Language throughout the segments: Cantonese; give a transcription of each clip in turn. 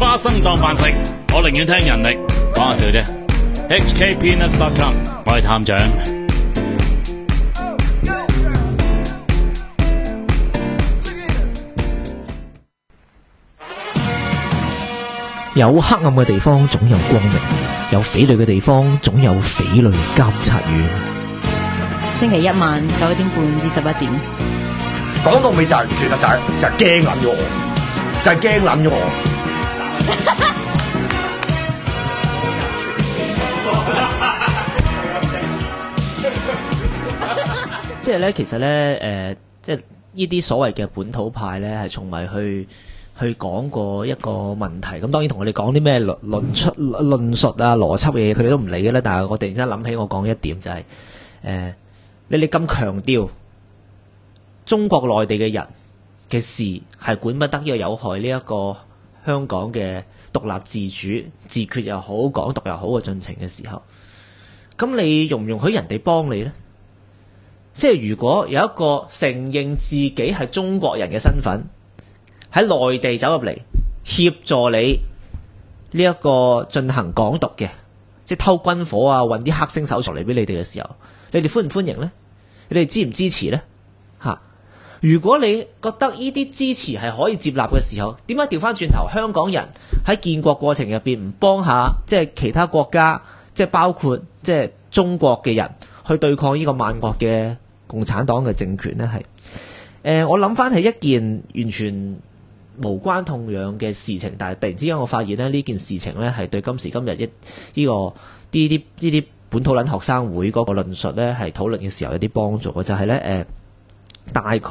花生當飯食，我寧願聽人力。講下笑啫。hkpeanuts.com， 我係探長。 有黑暗嘅地方總有光明，有匪類嘅地方總有匪類監察院。 星期一晚9點半至11點。 講到尾就係、其實就係驚撚咗我，就係驚撚咗我。 即係咧，其實咧，即係呢啲所謂嘅本土派咧，係從未去講過一個問題。咁當然同我哋講啲咩論述啊、邏輯嘅嘢，佢哋都唔理嘅啦。但係我突然之間諗起我講一點就係、你哋咁強調中國內地嘅人嘅事係管不得，呢個有害呢一個香港嘅獨立自主、自決又好、港獨又好嘅進程嘅時候，咁你容唔容許人哋幫你呢？即係如果有一個承認自己係中國人嘅身份喺內地走入嚟協助你呢一個進行港獨嘅，即係偷軍火啊、運啲黑星手藏嚟俾你哋嘅時候，你哋歡唔歡迎呢？你哋支唔支持呢？如果你覺得呢啲支持係可以接納嘅時候，點解調翻轉頭香港人喺建國過程入邊唔幫下即係其他國家，即係包括即係中國嘅人去對抗呢個萬惡嘅共產黨嘅政權呢？係我諗翻係一件完全無關痛癢嘅事情，但係突然之間我發現咧，呢件事情呢係對今時今日呢啲本土撚學生會嗰個論述呢係討論嘅時候有啲幫助嘅，就係呢。大概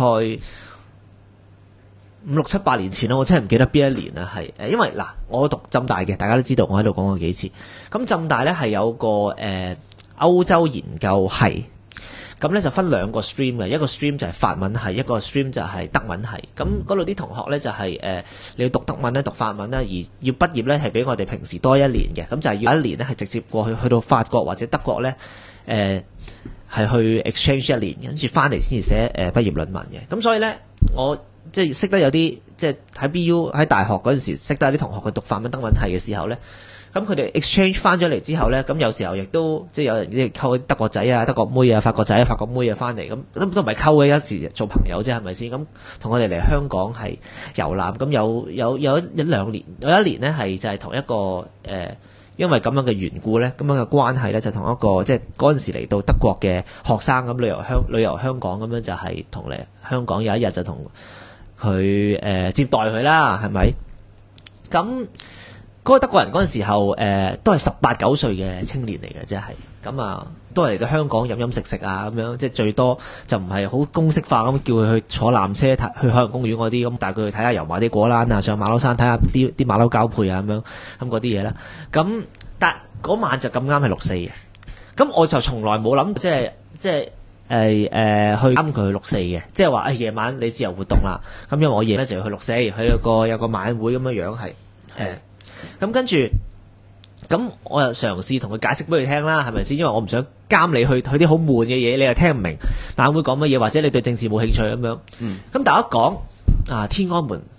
5、6、7、8年前啦，我真係唔記得邊一年啦，係因為嗱，我讀浸大嘅，大家都知道我喺度講過幾次。咁浸大咧係有個歐洲研究系，咁咧就分兩個 stream 嘅，一個 stream 就係法文系，一個 stream 就係德文系。咁嗰度啲同學咧就係你要讀德文咧、讀法文咧，而要畢業咧係比我哋平時多一年嘅，咁就係要一年咧係直接過去到法國或者德國咧係去 exchange 一年，跟住翻嚟先至寫畢業論文嘅。咁所以咧，我即係識得有啲即係喺 BU 喺大學嗰陣時識得有啲同學去讀法文德文系嘅時候咧，咁佢哋 exchange 翻咗嚟之後咧，咁有時候亦都即係有人啲溝德國仔啊、德國妹啊、法國仔啊、法國妹啊翻嚟，咁都唔係溝嘅，有時做朋友啫，係咪先？咁同我哋嚟香港係遊覽，咁有一兩年，有一年咧係就係同一個因為咁樣嘅緣故咧，咁樣嘅關係咧，就同一個即係嗰陣時嚟到德國嘅學生咁旅遊香港咁樣，就係同嚟香港有一日就同佢接待佢啦，係咪？咁嗰個德國人嗰陣時候都係18、19歲嘅青年嚟嘅，即係咁啊，都係嚟到香港飲飲食食啊咁樣，即係最多就唔係好公式化咁叫佢去坐纜車去海洋公園嗰啲，咁帶佢去睇下油麻地果欄啊，上馬騮山睇下啲馬騮交配啊咁樣咁嗰啲嘢啦。咁但嗰晚就咁啱係6、4嘅，咁我就從來冇諗即係去啱佢去6、4嘅，即係話夜晚你自由活動啦。咁因為我夜咧就要去6、4，去有個晚會咁樣樣係咁跟住，咁我又嘗試同佢解釋俾佢聽啦，係咪先？因為我唔想監你去啲好悶嘅嘢，你又聽唔明晚會講乜嘢，或者你對政治冇興趣咁樣。咁大家講天安門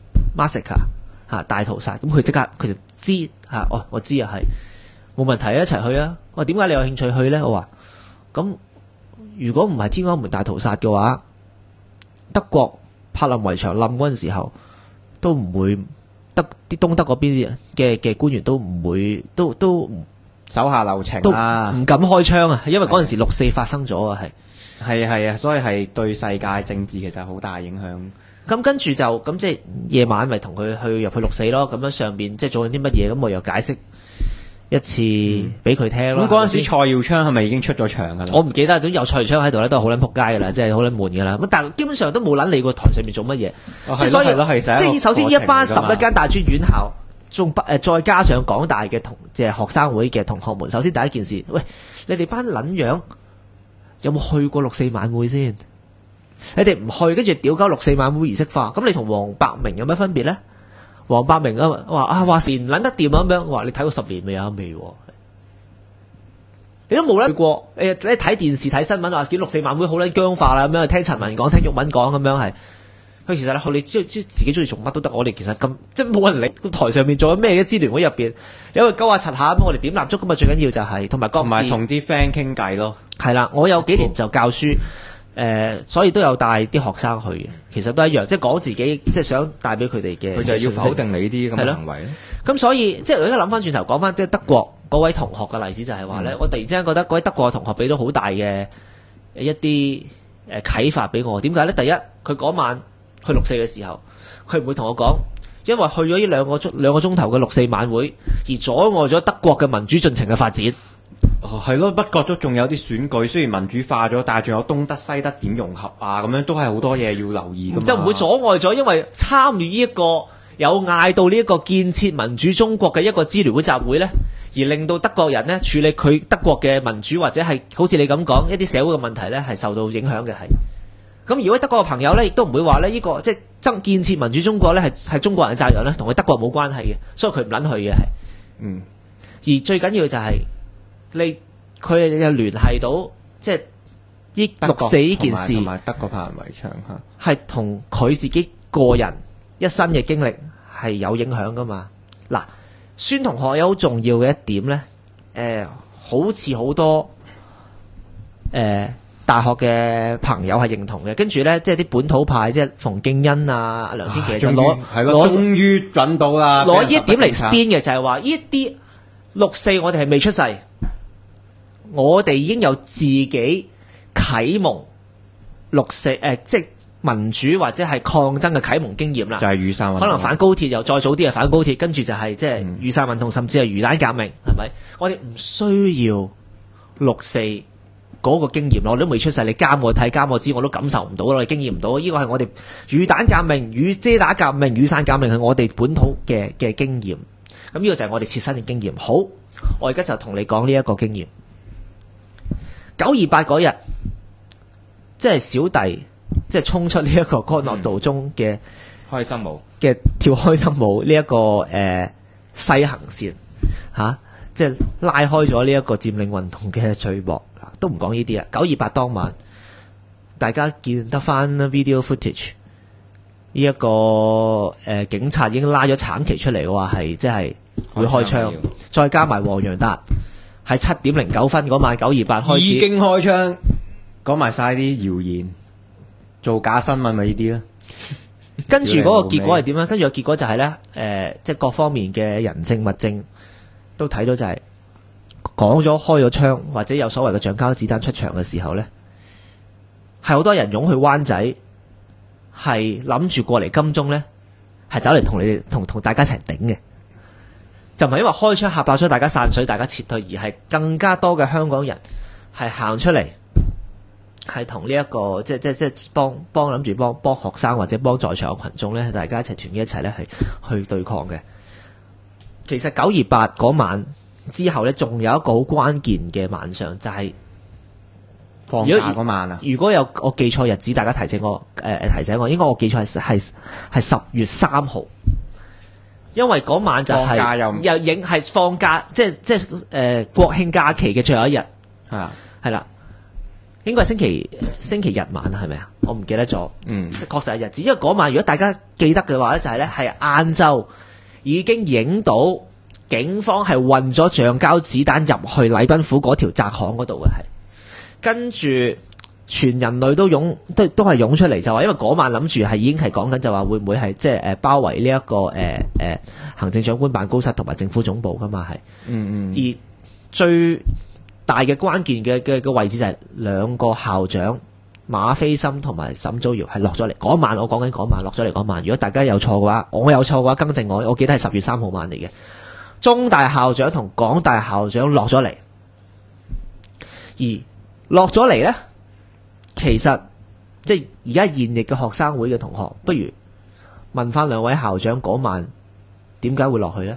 massacre 大屠殺，咁佢就知我知啊，係冇問題，一齊去啊！我點解你有興趣去呢？我話咁如果唔係天安門大屠殺嘅話，德國柏林圍牆冧嗰陣時候都唔會。啲東德嗰邊嘅官員都唔會都手下留情啊， 唔敢開槍啊，因為嗰陣時6、4發生咗啊， 係啊，所以係對世界政治其實好大影響。 咁跟住就咁即係夜晚咪同佢入去6、4咯，咁樣上邊即係做緊啲乜嘢，咁我又解釋一次俾佢聽咯。 咁嗰陣時蔡耀昌係咪已經出咗場噶啦？ 我唔記得，總之有蔡耀昌喺度咧，都係好撚仆街噶啦，即係好撚悶噶啦。咁但係基本上都冇撚理過台上面做乜嘢，即係所以即係首先一班11間大專院校，仲再加上港大嘅即係學生會嘅同學們。首先第一件事，喂，你哋班撚樣有冇去過6、4晚會先？你哋唔去，跟住屌鳩6、4晚會儀式化，咁你同黃百鳴有咩分別咧？黃百鳴話時唔撚得掂咁樣，話你睇過10年未啊？未，你都冇去過。你睇電視睇新聞話見6、4晚會好撚僵化啦，咁樣聽陳文講，聽毓民講咁樣係。 佢其實咧，你知自己中意做乜都得。我哋其實咁即係冇人理個台上面做緊咩嘅支聯會入邊，有個鳩下柒下咁，我哋點蠟燭咁啊！最緊要就係同埋各自同埋同啲 friend 傾偈咯。 係啦，我有幾年就教書，所以都有帶啲學生去嘅。其實都一樣，即係講自己即係想帶俾佢哋嘅。 佢就係要否定你啲咁嘅行為咧。 咁所以即係我而家諗翻轉頭講翻，即係德國嗰位同學嘅例子就係話咧，我突然之間覺得嗰位德國嘅同學俾到好大嘅一啲啟發俾我。點解咧？第一，佢嗰晚去六四嘅時候，佢唔會同我講，因為去咗呢兩個鐘頭嘅六四晚會，而阻礙咗德國嘅民主進程嘅發展。 係咯，不過都仲有啲選舉，雖然民主化咗，但係仲有東德西德點融合啊，咁樣都係好多嘢要留意㗎嘛。 就唔會阻礙咗，因為參與呢一個有嗌到呢一個建設民主中國嘅一個支聯會集會呢，而令到德國人呢處理佢德國嘅民主或者係好似你咁講一啲社會嘅問題呢，係受到影響嘅係。咁如果德國嘅朋友呢，亦都唔會話呢個即係建設民主中國呢係中國人嘅責任呢，同佢德國冇關係嘅，所以佢唔撚去嘅係。而最緊要就係佢又聯繫到即係呢六四呢件事， 同埋德國拍人圍牆嚇， 係同佢自己個人一生嘅經歷係有影響噶嘛？嗱，孫同學有好重要嘅一點咧，好似好多大學嘅朋友係認同嘅，跟住咧即係啲本土派，即係馮敬恩啊、梁天琦就攞終於揾到啦， 攞呢一點嚟 spin 嘅就係話呢啲六四我哋係未出世。我哋已經有自己啟蒙六四即係民主或者係抗爭嘅啟蒙經驗啦。 就係雨傘運動， 可能反高鐵又再早啲係反高鐵，跟住就係即係雨傘運動，甚至係魚蛋革命，係咪？我哋唔需要六四嗰個經驗咯，我都未出世，你監我睇監我知，我都感受唔到咯，你經驗唔到。呢個係我哋魚蛋革命、遮打革命、雨傘革命係我哋本土嘅經驗。咁呢個就係我哋切身嘅經驗。好，我而家就同你講呢一個經驗。928嗰日，即係小弟，即係衝出呢一個干諾道中嘅開心舞嘅跳開心舞呢一個西行線嚇，即係拉開咗呢一個佔領運動嘅序幕，都唔講呢啲啊。928當晚，大家見得翻 video footage，呢一個警察已經拉咗橙旗出嚟嘅話係即係會開槍，再加埋黃洋達。係7點09分嗰晚928開始已經開槍，講埋晒啲謠言，做假新聞咪呢啲啦。 跟住嗰個結果係點咧？跟住個結果就係咧，即係各方面嘅人證物證都睇到就係講咗開咗槍或者有所謂嘅橡膠子彈出場嘅時候咧，係好多人湧去灣仔，係諗住過嚟金鐘咧，係走嚟同你哋同大家一齊頂嘅。就唔係因為開槍嚇爆咗大家散水，大家撤退，而係更加多嘅香港人係行出嚟，係同呢一個即係幫諗住幫學生或者幫在場嘅群眾咧，大家一齊團結一齊咧係去對抗嘅。其實928嗰晚之後咧，仲有一個好關鍵嘅晚上，就係放假嗰晚啊！ 如果有我記錯日子，大家提醒我，應該我記錯係10月3號。因為嗰晚就係又影係放假，即係國慶假期嘅最後一日，係啦，應該係星期日晚係咪啊？我唔記得咗，確實係日子。因為嗰晚如果大家記得嘅話咧，就係咧係晏晝已經影到警方係運咗橡膠子彈入去禮賓府嗰條窄巷嗰度嘅，係跟住。全人類都係湧出嚟，就話因為嗰晚諗住係已經係講緊就話會唔會係即係包圍呢一個行政長官辦公室同埋政府總部噶嘛係，而最大嘅關鍵嘅位置就係兩個校長馬斐森同埋沈祖堯係落咗嚟嗰晚，我講緊嗰晚落咗嚟嗰晚。如果大家有錯嘅話，我有錯嘅話更正我。我記得係10月3號晚嚟嘅，中大校長同港大校長落咗嚟，而落咗嚟咧。其實即係而家現役嘅學生會嘅同學，不如問翻兩位校長嗰晚點解會落去呢？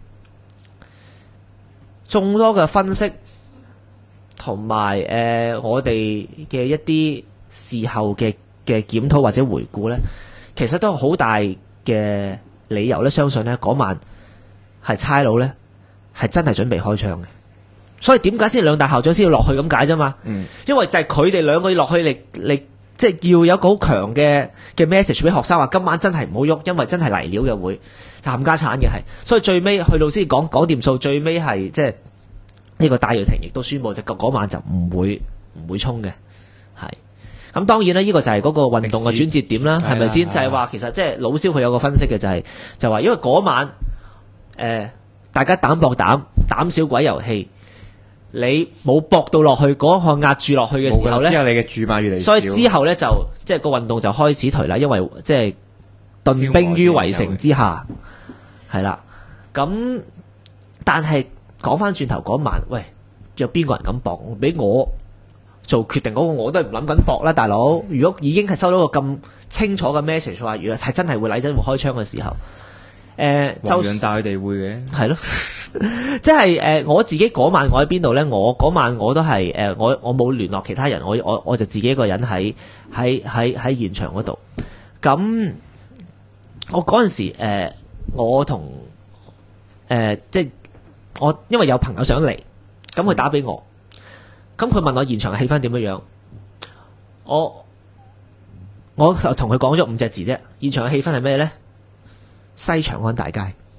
眾多嘅分析同埋我哋嘅一啲事後嘅檢討或者回顧呢，其實都有好大嘅理由咧，相信呢嗰晚係差佬呢係真係準備開槍嘅。所以點解先兩大校長先要落去咁解啫嘛？因為就係佢哋兩個要落去嚟即係要有一個好強嘅 message 俾學生話，今晚真係唔好喐，因為真係嚟料嘅會冚家產嘅係。所以最尾去老師講掂數，最尾係即係呢個戴耀廷亦都宣布，就嗰晚就唔會衝嘅，係。咁當然啦，呢個就係嗰個運動嘅轉折點啦，係咪先？就係話其實即係老蕭佢有個分析嘅，就話因為嗰晚大家膽搏膽小鬼遊戲，你冇搏到落去嗰個壓住落去嘅時候咧， 之後你嘅注碼越嚟越少， 所以之後咧就即係個運動就開始頹啦，因為即係頓兵於圍城之下，係啦。咁但係講翻轉頭嗰晚，喂，有邊個人咁搏？俾我做決定嗰個我都係唔諗緊搏啦，大佬。如果已經係收到個咁清楚嘅 message 話，如果係真係會嚟真會開槍嘅時候， 就讓帶佢哋會嘅， 係咯，即係我自己嗰晚我喺邊度咧？我嗰晚我都係我冇聯絡其他人，我就自己一個人喺現場嗰度。咁我嗰陣時我同即係我因為有朋友想嚟，咁佢打俾我。咁佢問我現場嘅氣氛點樣樣，我同佢講咗5隻字啫。現場嘅氣氛係咩咧？西長安大街。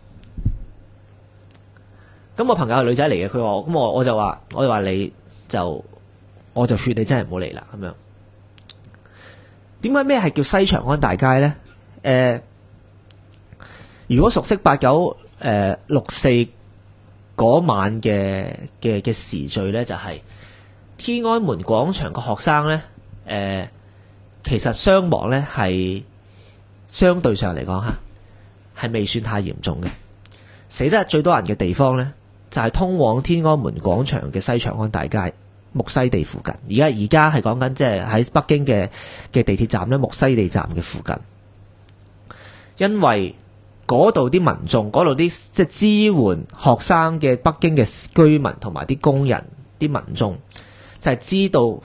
咁我朋友係女仔嚟嘅，佢話咁我就話你就我就勸你真係唔好嚟啦咁樣。點解咩係叫西長安大街咧？如果熟悉8964嗰晚嘅時序咧，就係天安門廣場嘅學生咧，其實傷亡咧係相對上嚟講嚇係未算太嚴重嘅。死得最多人嘅地方咧，就係通往天安門廣場嘅西長安大街木樨地附近。而家係講緊即係喺北京嘅地鐵站咧，木樨地站嘅附近，因為嗰度啲民眾，嗰度啲即係支援學生嘅北京嘅居民同埋啲工人啲民眾，就係知道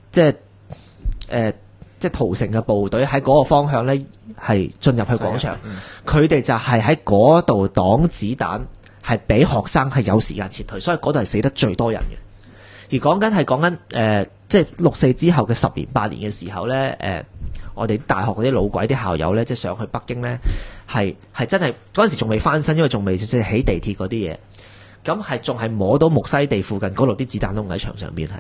即係屠城嘅部隊喺嗰個方向咧係進入去廣場，佢哋就係喺嗰度擋子彈，係俾學生係有時間撤退，所以嗰度係死得最多人嘅。而講緊即係64之後嘅10年8年嘅時候咧，我哋大學嗰啲老鬼啲校友咧，即係上去北京咧，係真係嗰陣時仲未翻身，因為仲未即係起地鐵嗰啲嘢，咁係仲係摸到木樨地附近嗰度啲子彈窿喺牆上邊係。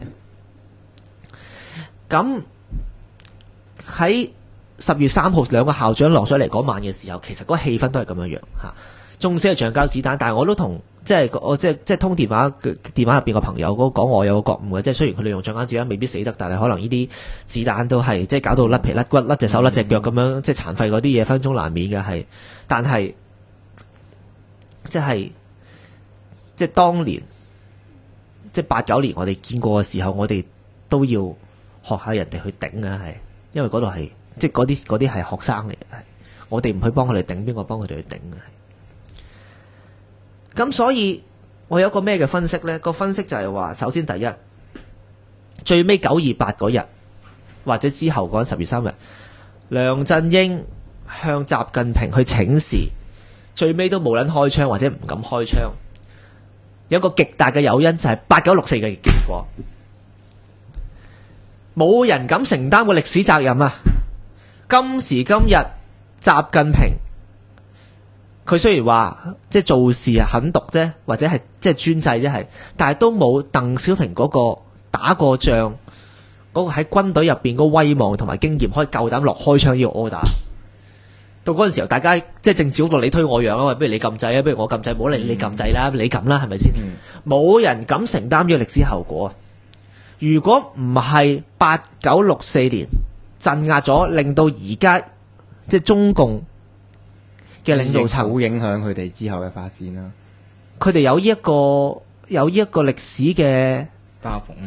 咁喺10月3號兩個校長落咗嚟嗰晚嘅時候，其實嗰個氣氛都係咁樣樣嚇。縱使係橡膠子彈，但係我都同即係通電話入邊個朋友講，我有個覺悟嘅，即係雖然佢哋用橡膠子彈未必死得，但係可能呢啲子彈都係即係搞到甩皮甩骨、甩隻手、甩隻腳咁樣，即係殘廢嗰啲嘢分鐘難免嘅係。但係即係當年即係89年我哋見過嘅時候，我哋都要學下人哋去頂啊，係因為嗰度係即係嗰啲係學生嚟嘅，係我哋唔去幫佢哋頂，邊個幫佢哋去頂啊？咁所以我有一個咩嘅分析呢？個分析就係話，首先第一，最尾928嗰日或者之後嗰10月3日，梁振英向習近平去請示，最尾都冇人開槍或者唔敢開槍，有一個極大嘅誘因就係8964嘅結果，冇人敢承擔個歷史責任啊！今時今日，習近平佢雖然話即係做事啊狠毒啫，或者係即係專制啫，係，但係都冇鄧小平嗰個打過仗嗰個喺軍隊入邊嗰個威望同埋經驗，可以夠膽落開槍呢個 order。到嗰陣時候，大家即係政治嗰個你推我讓啊，不如你撳掣啊，不如我撳掣，唔好理你撳掣啦，你撳啦，係咪先？冇人敢承擔呢個歷史後果啊！如果唔係8964年鎮壓咗，令到而家即係中共嘅領導層好影響佢哋之後嘅發展啦。 佢哋有呢一個歷史嘅包袱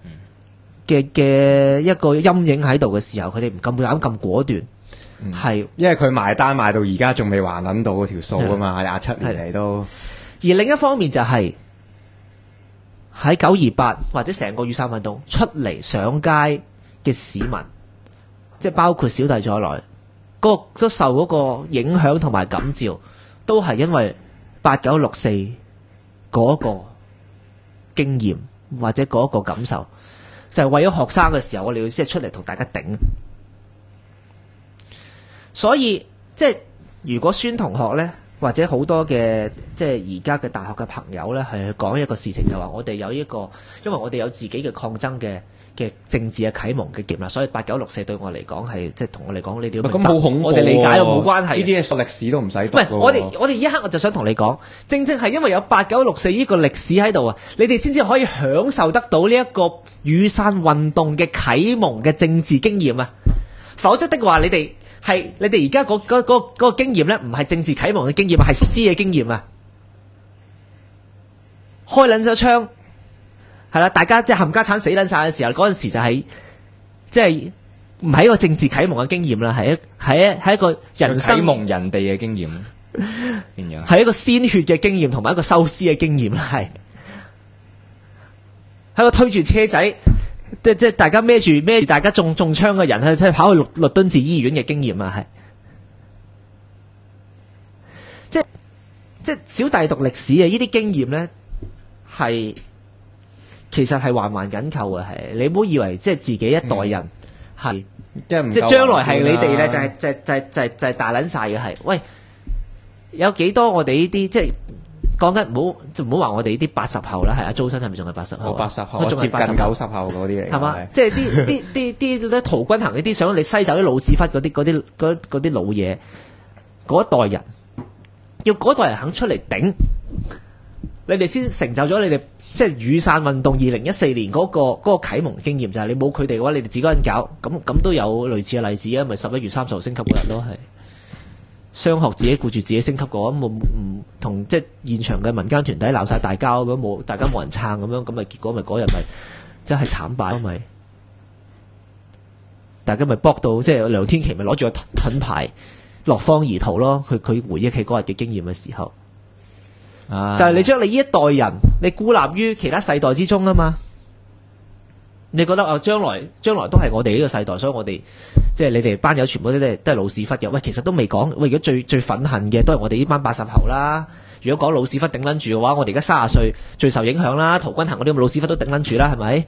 嘅一個陰影喺度嘅時候，佢哋唔夠膽咁果斷，係因為佢埋單賣到而家仲未還撚到嗰條數啊嘛，27年嚟都。 而另一方面就係喺928或者成個雨傘運動出嚟上街嘅市民，即係包括小弟在內。都受嗰個影響同埋感召，都係因為8964嗰個經驗或者嗰個感受，就係為咗學生嘅時候，我哋要即係出嚟同大家頂。 所以即係如果孫同學咧，或者好多嘅即係而家嘅大學嘅朋友咧，係講一個事情就話我哋有一個，因為我哋有自己嘅抗爭嘅政治嘅啟蒙嘅經驗啦，所以8964對我嚟講係即係同我嚟講呢啲咁好恐怖， 我哋理解到冇關係。 呢啲係歷史都唔使讀。 唔係，我哋呢一刻我就想同你講，正係因為有8964呢個歷史喺度啊，你哋先至可以享受得到呢一個雨傘運動嘅啟蒙嘅政治經驗啊，否則的話你哋而家嗰個經驗咧，唔係政治啟蒙嘅經驗，係詩嘅經驗啊！開撚咗槍，係啦，大家即係冚家產死撚晒嘅時候，嗰陣時就係即係唔係一個政治啟蒙嘅經驗啦，係一個人生啟蒙人哋嘅經驗，變咗係一個鮮血嘅經驗，同埋一個收屍嘅經驗啦，係喺個推住車仔。即係大家孭住大家中槍嘅人，即係跑去律敦治醫院嘅經驗啊，係即係小弟讀歷史啊，呢啲經驗咧係其實係環環緊扣嘅，係你唔好以為即係自己一代人係即係將來係你哋咧就係大撚晒嘅係，喂有幾多我哋呢啲即係。講緊唔好話我哋呢啲80後啦，係啊，周生係咪仲係80後？ 我80後，我接近90後嗰啲嚟， 係嘛？即係啲陶君行呢啲想你西走啲老屎忽嗰啲老嘢，嗰一代人要嗰代人肯出嚟頂，你哋先成就咗你哋即係雨傘運動2014年嗰個啟蒙經驗，就係你冇佢哋嘅話，你哋自己一個人搞，咁都有類似嘅例子啊，咪11月30號升級嗰日咯，係。雙學自己顧住自己升級嘅話，冇唔同即係現場嘅民間團體鬧晒大交咁冇，大家冇人撐咁樣，咁咪結果咪嗰日咪真係慘敗咯，咪大家咪搏到即係梁天琦咪攞住個盾牌落荒而逃咯。佢回憶起嗰日嘅經驗嘅時候，就係你將你呢一代人你孤立於其他世代之中啊嘛。你覺得啊，將來都係我哋呢個世代，所以我哋即係你哋班友全部都係老屎忽嘅。喂，其實都未講。喂，如果最憤恨嘅都係我哋呢班80後啦。如果講老屎忽頂撚住嘅話，我哋而家30歲最受影響啦。陶君行嗰啲咁老屎忽都頂撚住啦，係咪？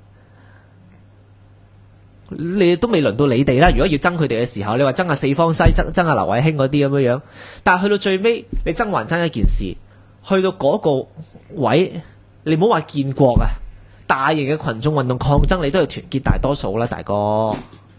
你都未輪到你哋啦。如果要憎佢哋嘅時候，你話憎下四方西，憎下劉偉興嗰啲咁樣樣。但係去到最尾，你憎還憎一件事，去到嗰個位，你唔好話建國啊！大型嘅群眾運動抗爭，你都要團結大多數啦，大哥。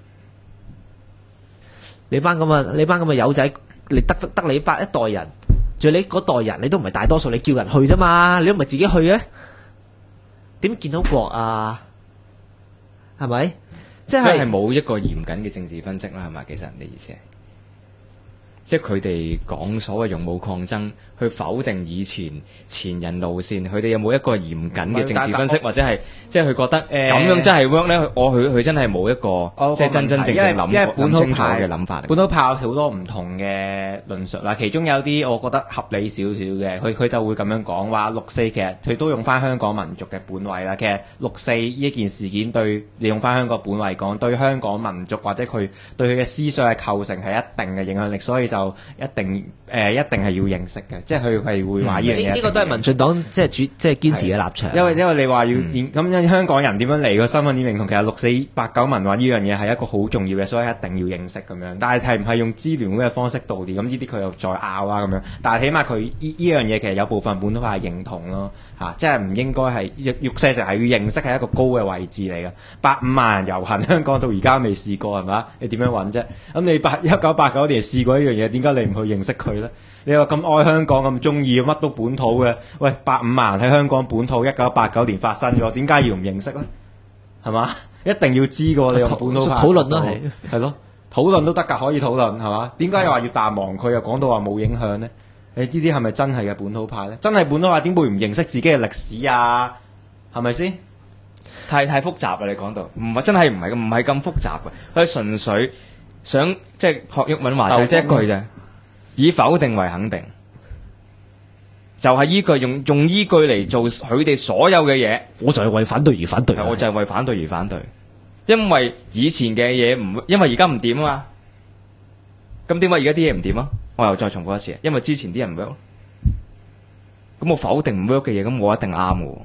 你班咁嘅友仔，你得你一代人，仲有你嗰代人，你都唔係大多數，你叫人去啫嘛，你都唔係自己去嘅，點見到國啊？係咪？即係冇一個嚴謹嘅政治分析啦，係咪？其實你意思係，即係佢哋講所謂勇武抗爭，去否定以前人路線，佢哋有冇一個嚴謹嘅政治分析，或者係即係佢覺得咁樣真係 work 咧？佢真係冇一個即係真正諗清楚嘅諗法。 本土派有好多唔同嘅論述啦，其中有啲我覺得合理少少嘅，佢就會咁樣講話6.4其實佢都用翻香港民族嘅本位啦。其實6.4呢件事件利用翻香港本位講，對香港民族或者佢對佢嘅思想嘅構成係一定嘅影響力，所以就一定係要認識嘅。即係佢係會話呢樣嘢， 呢個都係民進黨即係堅持嘅立場。 因為你話要咁香港人點樣嚟個身份點認同，其實6.489民話呢樣嘢係一個好重要嘅，所以一定要認識咁樣。但係唔係用支聯會嘅方式導致咁呢啲佢又再拗啦咁樣。但係起碼佢呢樣嘢其實有部分本土派認同咯嚇，即係唔應該係6.4就係要認識係一個高嘅位置嚟嘅。85萬人遊行香港到而家未試過係嘛？你點樣揾啫？咁你1989年試過一樣嘢，點解你唔去認識佢咧？你話咁愛香港咁中意乜都本土嘅，喂85萬人喺香港本土1989年發生咗，點解要唔認識咧？係嘛？一定要知㗎，你用本土派討論咯， 係咯，討論都得㗎，可以討論係嘛？點解又話要淡忘佢，又講到話冇影響咧？你呢啲係咪真係嘅本土派咧？真係本土派點會唔認識自己嘅歷史啊？係咪先？ 太複雜啦！你講到唔係真係唔係咁複雜嘅，佢純粹想即係學毓民話齋，即係一句啫。以否定為肯定，就係依據用依據嚟做佢哋所有嘅嘢。 我就係為反對而反對， 我就係為反對而反對。因為以前嘅嘢唔，因為而家唔掂啊嘛。咁點解而家啲嘢唔掂啊？我又再重複一次，因為之前啲人唔 work。咁我否定唔 work 嘅嘢，咁我一定啱嘅，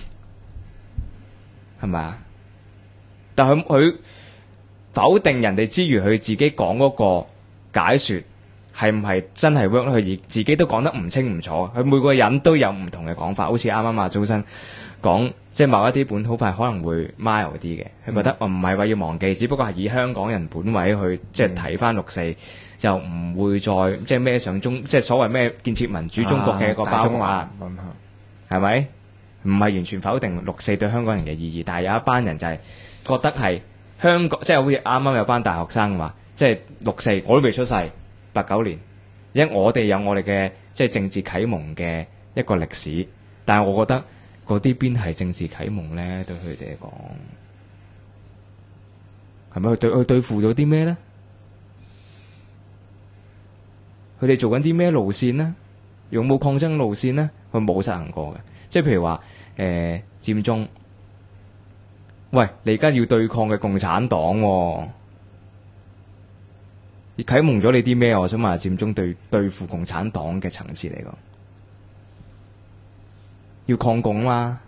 係咪啊？但係佢否定人哋之餘，佢自己講嗰個解説係唔係真係 work 咧？佢自己都講得唔清唔楚，佢每個人都有唔同嘅講法。好似啱啱阿祖新講，即係某一啲本土派可能會 mild 啲嘅，佢覺得唔係話要忘記，只不過係以香港人本位去即係睇翻6·4，就唔會再即係孭上即係所謂咩建設民主中國嘅一個包袱啦，係咪？唔係完全否定6·4對香港人嘅意義，但係有一班人就係覺得係香港，即係好似啱啱有班大學生話，即係6·4我都未出世，89年，因為我哋有我哋嘅即係政治啟蒙嘅一個歷史，但係我覺得嗰啲邊係政治啟蒙咧？對佢哋嚟講，係咪去對付咗啲咩咧？佢哋做緊啲咩路線呢？勇武抗爭路線呢？佢冇實行過嘅，即係譬如話佔中，喂，你而家要對抗嘅共產黨喎，啟蒙咗你啲咩？我想問下佔中對付共產黨嘅層次嚟講，要抗共嘛？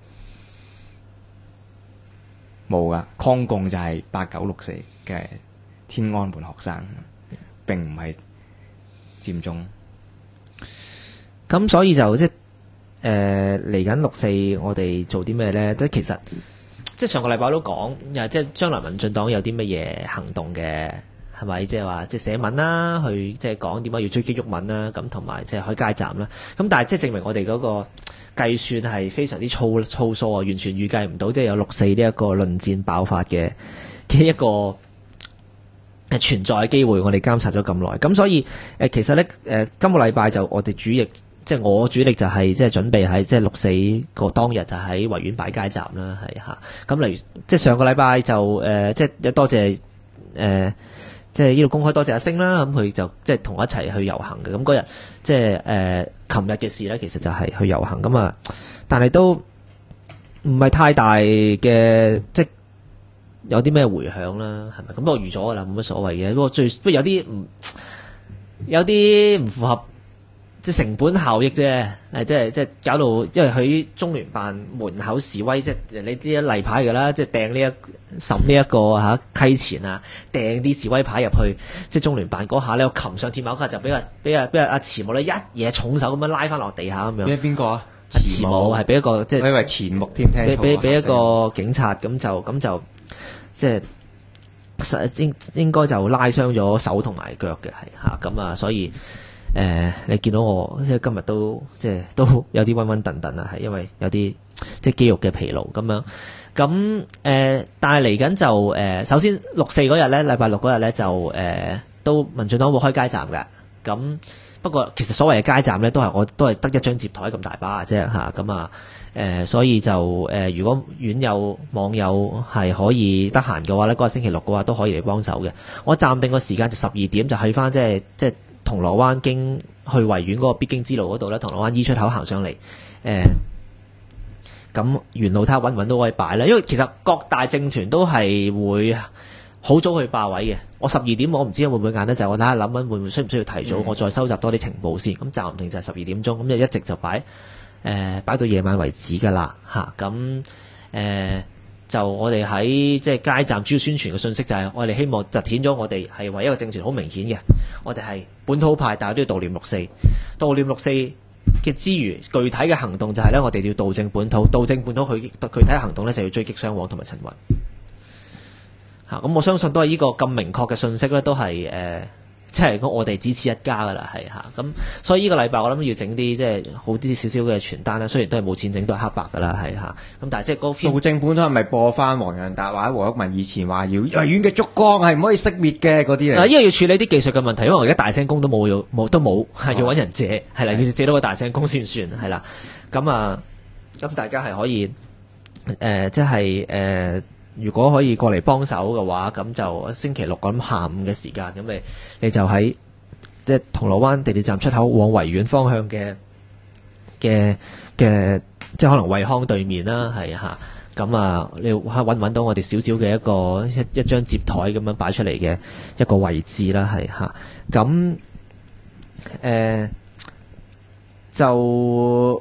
冇噶，抗共就係8964嘅天安門學生，並唔係佔中。 咁所以就即係嚟緊6·4，我哋做啲咩咧？即係其實即係上個禮拜都講，即係將來民進黨有啲乜嘢行動嘅，係咪？即係話即係寫文啦，去即係講點解要追擊毓民啦，咁同埋即係開街站啦。咁但係即係證明我哋嗰個計算係非常之粗疏啊，完全預計唔到即係有6·4呢一個論戰爆發嘅一個存在嘅機會。我哋監察咗咁耐，咁所以其實咧今個禮拜就我哋主力。即係我主力就係即係準備喺即係6·4個當日就喺維園擺街站啦，係嚇。咁例如即係上個禮拜就即係多謝即係呢度公開多謝阿星啦，咁佢就即係同我一齊去遊行嘅。咁嗰日即係琴日嘅事咧，其實就係去遊行咁啊，但係都唔係太大嘅，即係有啲咩迴響啦，係咪？咁我預咗噶啦，冇乜所謂嘅。不過有啲唔符合。即係成本效益啫，即係搞到，因為喺中聯辦門口示威，即係你知例牌㗎啦，即係掟審呢一個溪錢啊，掟啲示威牌入去，即係中聯辦嗰下咧，我擒上鐵馬卡就俾阿慈母咧一嘢重手咁樣拉翻落地下咁樣。 邊個啊？ 阿慈母係俾一個即係， 我以為錢穆添，聽錯。 俾一個警察咁就即係應該就拉傷咗手同埋腳嘅，係嚇咁啊，所以。你見到我即係今日都即係都有啲暈暈頓頓啊，係因為有啲即係肌肉嘅疲勞咁樣。咁但係嚟緊就首先6·4嗰日咧，禮拜六嗰日咧就都民進黨會開街站嘅。咁不過其實所謂嘅街站咧，都係得一張接台咁大把啫嚇。咁啊所以就如果院友網友係可以得閒嘅話咧，嗰個星期六嘅話都可以嚟幫手嘅。我暫定個時間就12點，就去翻即係。銅鑼灣經去維園嗰個必經之路嗰度咧，銅鑼灣 E 出口行上嚟，咁沿路睇下揾唔揾到位擺啦。因為其實各大政團都係會好早去霸位嘅。我12點我唔知會唔會晏得滯，我睇下諗緊會唔會需唔需要提早，我再收集多啲情報先。咁暫定就係12點鐘，咁就一直就擺到夜晚為止㗎啦嚇。咁就我哋喺即係街站主要宣傳嘅信息就係我哋希望凸顯咗我哋係為一個政團好明顯嘅，我哋係本土派，大家都要悼念6·4，悼念6·4嘅之餘，具體嘅行動就係咧，我哋要導正本土，導正本土佢具體嘅行動咧就要追擊雙黃同埋陳雲嚇。咁我相信都係呢個咁明確嘅信息咧，都係即係我哋只此一家噶啦，係嚇。咁所以呢個禮拜我諗要整啲即係好啲少少嘅傳單啦，雖然都係冇錢整，都係黑白噶啦，係嚇。咁但係即係嗰篇導正本土係咪播翻黃洋達或者黃毓民以前話要維園嘅燭光係唔可以熄滅嘅嗰啲嚟？ 因為要處理啲技術嘅問題，因為我而家大聲公都冇係要揾人借，係啦，要借到個大聲公先算，係啦。咁大家係可以即係如果可以過嚟幫手嘅話，咁就星期六咁下午嘅時間，咁你就喺即係銅鑼灣地鐵站出口往維園方向嘅即係可能惠康對面啦，係嚇。咁你揾到我哋少少嘅一張接台咁樣擺出嚟嘅一個位置啦，係嚇。咁就。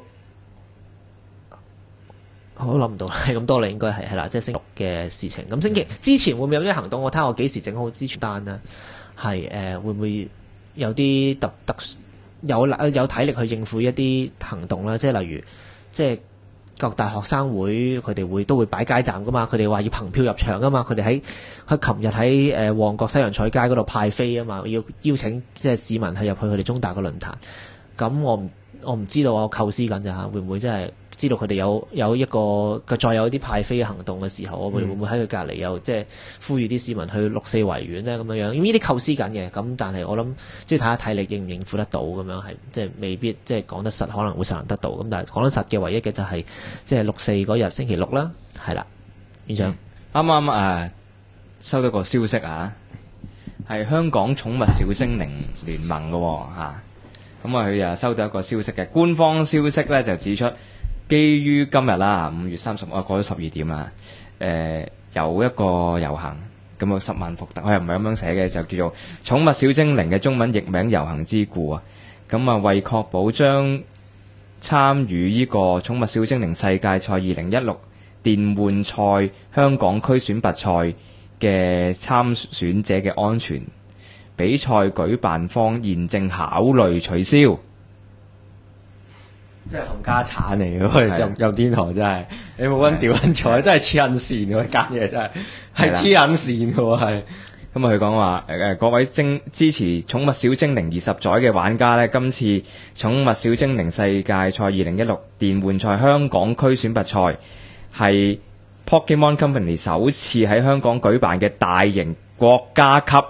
我諗唔到係咁多啦，應該係啦，即係星期六嘅事情。咁星期之前會唔會有啲行動？我睇下我幾時整好支傳單啦， 係會唔會有啲有體力去應付一啲行動啦？即係例如即係各大學生會佢哋都會擺街站噶嘛，佢哋話要憑票入場噶嘛，佢哋喺琴日喺旺角西洋菜街嗰度派飛啊嘛，要邀請即係市民係入去佢哋中大個論壇。咁我唔知道，我構思緊咋嚇，會唔會真係知道佢哋有一個再有一啲派飛嘅行動嘅時候，我會唔會喺佢隔離又即係呼籲啲市民去六四維園咧咁樣？因為呢啲構思緊嘅，咁但係我諗即係睇下體力應唔應付得到咁樣，係即係未必即係講得實，可能會實行得到。咁但係講得實嘅唯一嘅就係即係6/4嗰日星期六啦，係啦，院長啱啱收到個消息啊，係香港寵物小精靈聯盟嘅嚇。咁佢又收到一個消息嘅官方消息咧，就指出，基於今日啦5月30，過咗12點啦，有一個遊行，咁啊10萬伏特，我又唔係咁樣寫嘅，就叫做寵物小精靈嘅中文譯名遊行之故啊。咁啊，為確保將參與呢個寵物小精靈世界賽2016電玩賽香港區選拔賽嘅參選者嘅安全，比賽舉辦方現正考慮取消， 即係冚家產嚟嘅，任天堂真係，你冇揾屌撚彩，真係黐撚線喎，間嘢真係黐撚線嘅喎，係。 咁啊，佢講話各位支持寵物小精靈20載嘅玩家呢，今次寵物小精靈世界賽2016電玩賽香港區選拔賽係 Pokemon Company 首次喺香港舉辦嘅大型國家級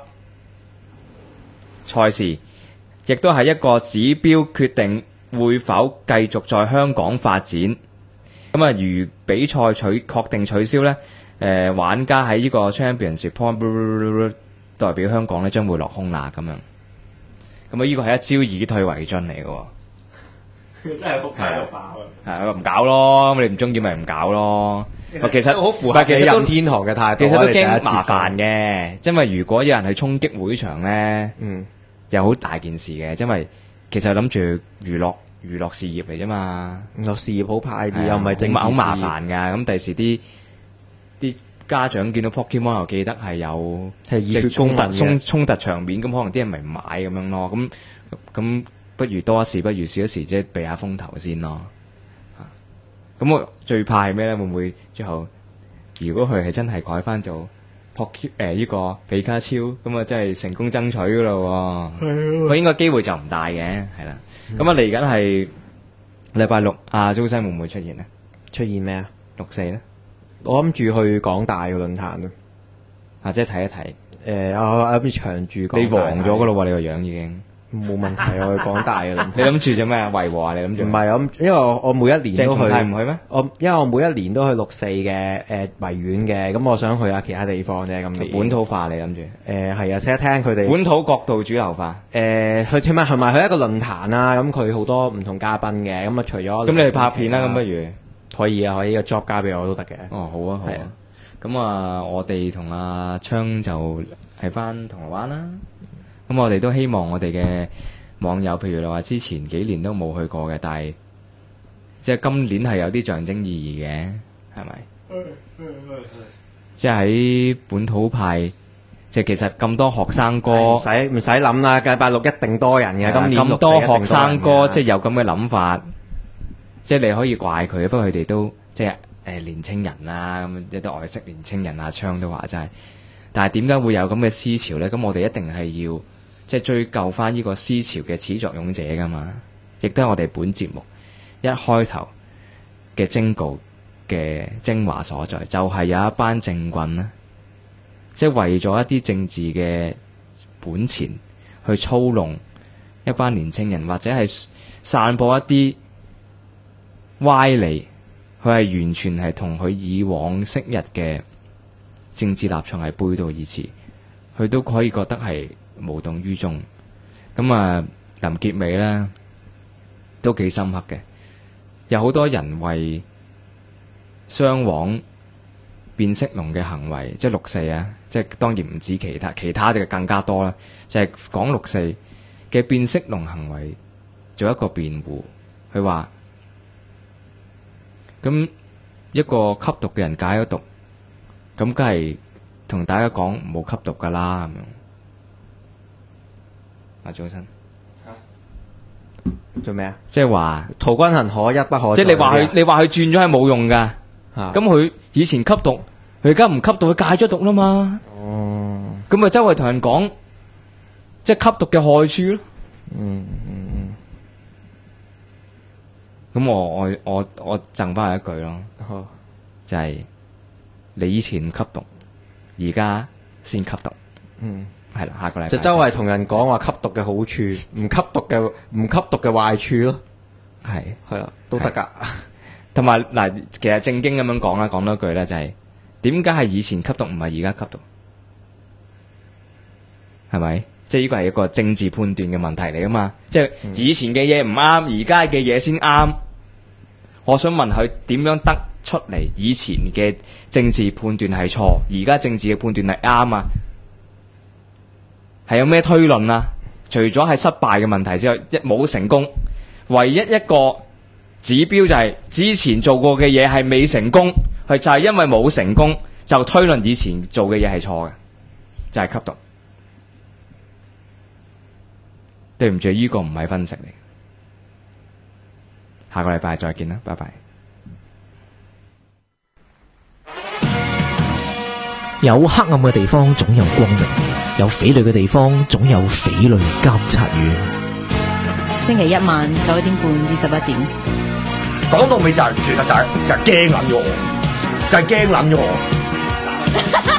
賽事，亦都係一個指標，決定會否繼續在香港發展。咁啊，如比賽確定取消呢，玩家喺呢個 Championship Point 代表香港呢將會落空啦咁樣。咁啊，呢個係一招以退為進嚟嘅喎。 佢真係仆街到爆啊！ 係唔搞咯，咁你唔中意咪唔搞咯。其實好符合嘅任天堂嘅態度， 其實都驚麻煩嘅，因為如果有人去衝擊會場呢，又好大件事嘅，因為其實諗住娛樂事業嚟啫嘛， 娛樂事業好派啲，又唔係政治事業， 好麻煩㗎。咁第時啲家長見到 Pokemon 又記得係有係熱血公民衝突場面，咁可能啲人咪唔買咁樣咯。咁不如多一事不如少一時，即係避下風頭先咯。咁我最怕係咩咧？會唔會最後如果佢係真係改翻做呢個比卡超，咁啊真係成功爭取噶咯喎。佢應該機會就唔大嘅，係啦。咁啊嚟緊係禮拜六，亞洲西會唔會出現咧？ 出現咩啊 ？6/4咧？ 我諗住去港大嘅論壇咯。 即係睇一睇。 我諗住長住港大。 你黃咗噶咯喎！你個樣已經。 冇問題，我去港大嘅論壇。 你諗住做咩啊？維和啊？你諗住？ 唔係，因為我每一年都去。 鄭松泰唔去咩？ 因為我每一年都去6/4嘅維園嘅，咁我想去下其他地方啫。今年本土化你諗住？ 係啊，聽一聽佢哋本土角度主流化。 去埋去一個論壇啦，咁佢好多唔同嘉賓嘅，咁啊除咗咁你去拍片啦，咁不如可以啊，可以個 job 交俾我都得嘅。 哦，好啊，好啊。咁啊，我哋同阿昌就係翻銅鑼灣啦。咁我哋都希望我哋嘅網友，譬如你話之前幾年都冇去過嘅，但係即係今年係有啲象徵意義嘅，係咪？即係喺本土派，即係其實咁多學生哥， 唔使諗啦，禮拜六一定多人嘅。今年咁多學生哥，即係有咁嘅諗法，即係你可以怪佢，不過佢哋都即係年青人啦，咁有啲外籍年青人啊，昌都話真係。但係點解會有咁嘅思潮咧？咁我哋一定係要即係追究翻呢個思潮嘅始作俑者噶嘛，亦都係我哋本節目一開頭嘅徵稿嘅精華所在，就係有一班政棍啦，即係為咗一啲政治嘅本錢去操弄一班年青人，或者係散播一啲歪理，佢係完全係同佢以往昔日嘅政治立場係背道而馳，佢都可以覺得係無動於衷。咁啊，臨結尾咧都幾深刻嘅，有好多人為雙黃變色龍嘅行為，即係6/4啊，即係當然唔止其他就更加多啦，就係講6/4嘅變色龍行為做一個辯護。佢話咁一個吸毒嘅人戒咗毒，咁梗係同大家講唔好吸毒噶啦咁樣。 阿早晨， 做咩啊？ 即係話， 陶君行可一不可再。 即係你話佢轉咗係冇用㗎。 啊咁佢以前吸毒，佢而家唔吸毒，佢戒咗毒啦嘛。 哦， 咁咪周圍同人講，即係吸毒嘅害處咯。咁我贈翻佢一句咯， 好， 就係你以前唔吸毒，而家先吸毒。係啦，下個禮拜就周圍同人講話吸毒嘅好處，唔吸毒嘅壞處咯。係啦，都得㗎。 同埋嗱，其實正經咁樣講啦，講多句咧，就係點解係以前吸毒唔係而家吸毒？係咪？即係呢個係一個政治判斷嘅問題嚟噶嘛？即係以前嘅嘢唔啱，而家嘅嘢先啱。我想問佢點樣得出嚟？以前嘅政治判斷係錯，而家政治嘅判斷係啱啊？係有咩推論啊？除咗係失敗嘅問題之外，冇成功，唯一一個指標就係之前做過嘅嘢係未成功，係就係因為冇成功就推論以前做嘅嘢係錯嘅，就係吸毒。對唔住，呢個唔係分析嚟。下個禮拜再見啦，拜拜。 有黑暗嘅地方總有光明，有匪類嘅地方總有匪類監察院。 星期一晚9點半至11點。 講到尾就係其實就係驚撚咗我，就係驚撚咗我。